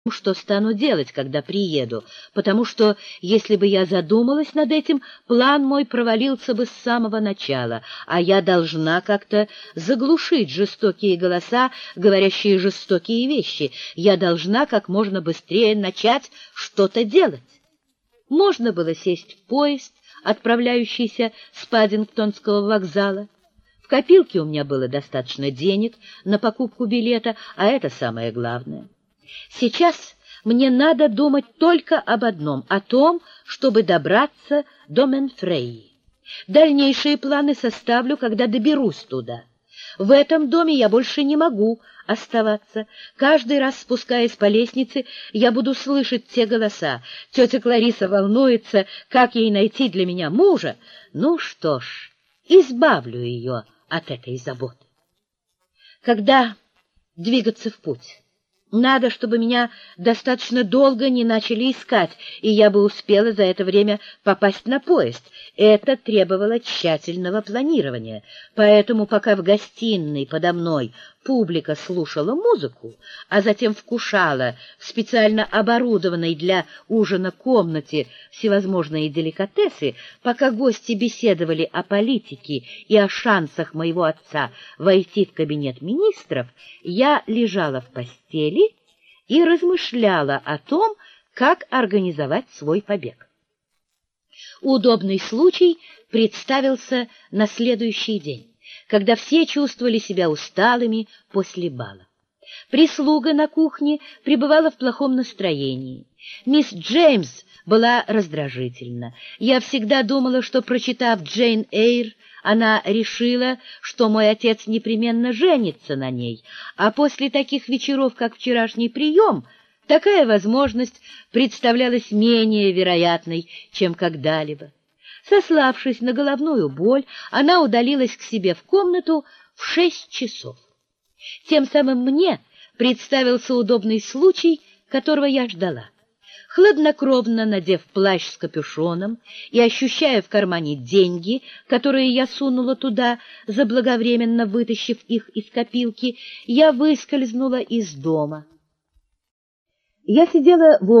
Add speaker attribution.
Speaker 1: что стану делать, когда приеду, потому что, если бы я задумалась над этим, план мой провалился бы с самого начала, а я должна как-то заглушить жестокие голоса, говорящие жестокие вещи. Я должна как можно быстрее начать что-то делать. Можно было сесть в поезд, отправляющийся с Паддингтонского вокзала. В копилке у меня было достаточно денег на покупку билета, а это самое главное. Сейчас мне надо думать только об одном — о том, чтобы добраться до Менфрейи. Дальнейшие планы составлю, когда доберусь туда. В этом доме я больше не могу оставаться. Каждый раз, спускаясь по лестнице, я буду слышать те голоса. Тетя Клариса волнуется, как ей найти для меня мужа. Ну что ж, избавлю ее от этой заботы. Когда двигаться в путь? Надо, чтобы меня достаточно долго не начали искать, и я бы успела за это время попасть на поезд. Это требовало тщательного планирования. Поэтому, пока в гостиной подо мной публика слушала музыку, а затем вкушала в специально оборудованной для ужина комнате всевозможные деликатесы, пока гости беседовали о политике и о шансах моего отца войти в кабинет министров, я лежала в постели и размышляла о том, как организовать свой побег. Удобный случай представился на следующий день, когда все чувствовали себя усталыми после бала. Прислуга на кухне пребывала в плохом настроении. Мисс Джеймс была раздражительна. Я всегда думала, что, прочитав Джейн Эйр, она решила, что мой отец непременно женится на ней, а после таких вечеров, как вчерашний прием, такая возможность представлялась менее вероятной, чем когда-либо. Сославшись на головную боль, она удалилась к себе в комнату в 6 часов. Тем самым мне представился удобный случай, которого я ждала. Хладнокровно надев плащ с капюшоном и ощущая в кармане деньги, которые я сунула туда, заблаговременно вытащив их из копилки, я выскользнула из дома. Я сидела в